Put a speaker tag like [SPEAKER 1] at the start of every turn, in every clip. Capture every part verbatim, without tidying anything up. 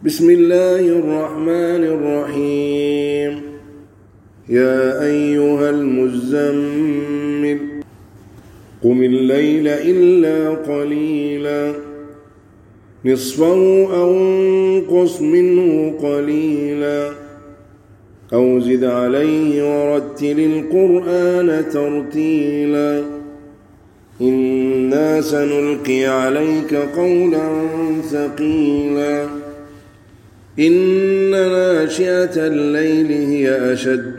[SPEAKER 1] بسم الله الرحمن الرحيم. يا أيها المزمل قم الليل إلا قليلا نصفه أو انقص منه قليلا أو زد عليه ورتل القرآن ترتيلا إنا سنلقي عليك قولا ثقيلا إن ناشئة الليل هي أشد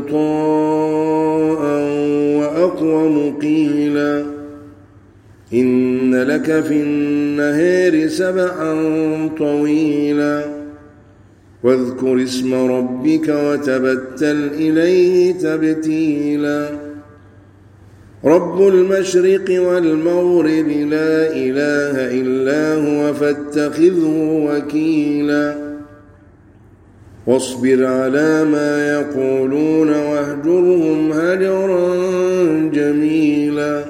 [SPEAKER 1] وطاء وأقوم قيلا إن لك في النهار سبعا طويلا واذكر اسم ربك وتبتل إليه تبتيلا رب المشرق والمغرب لا إله إلا هو فاتخذه وكيلا واصبر على ما يقولون واهجرهم هجرا جميلا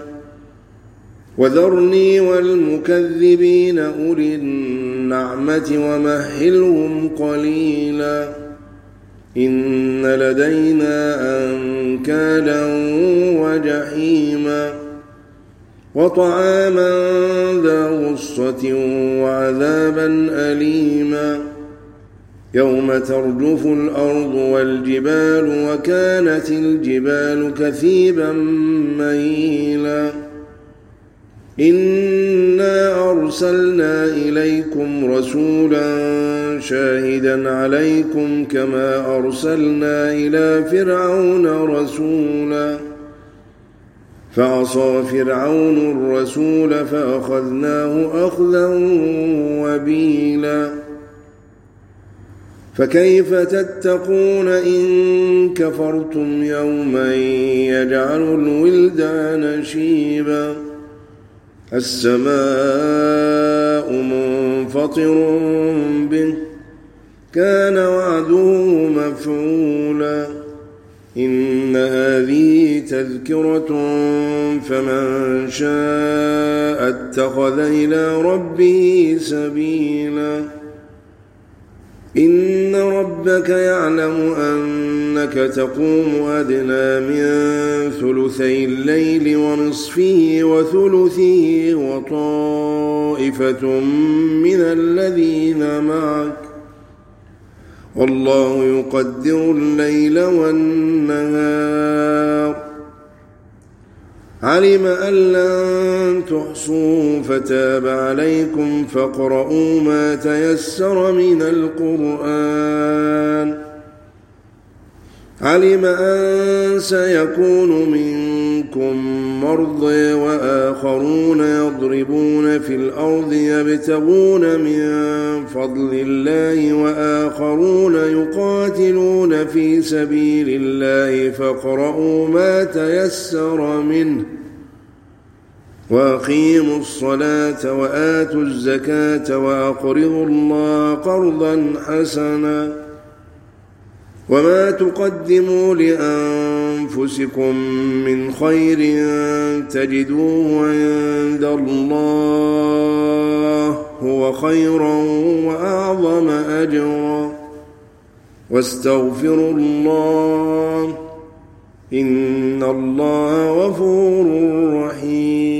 [SPEAKER 1] وذرني والمكذبين أولي النعمة ومهلهم قليلا إن لدينا أنكالا وجحيما وطعاما ذا غصة وعذابا أليما يوم ترجف الأرض والجبال وكانت الجبال كثيبا مهيلا إنا أرسلنا إليكم رسولا شاهدا عليكم كما أرسلنا إلى فرعون رسولا فعصى فرعون الرسول فأخذناه أخذا وبيلا فكيف تتقون إن كفرتم يوما يجعل الولدان شيبا السماء منفطر به كان وعده مفعولا إن هذه تذكرة فمن شاء اتخذ إلى ربه سبيلا إن ربك يعلم أنك تقوم أدنى من ثلثي الليل ونصفه وثلثه وطائفة من الذين معك والله يقدر الليل والنهار علم أن لن تحصوا فتاب عليكم فاقرؤوا ما تيسر من القرآن علم أن سيكون منكم مرضى وآخرون يضربون في الأرض يبتغون من فضل الله وآخرون يقاتلون في سبيل الله فاقرؤوا ما تيسر منه وأقيموا الصلاة وآتوا الزكاة وأقرضوا الله قرضا حسنا وما تقدموا لأنفسكم من خير تجدوه عند الله هو خيرا وأعظم أجرا واستغفروا الله إن الله غفور رحيم.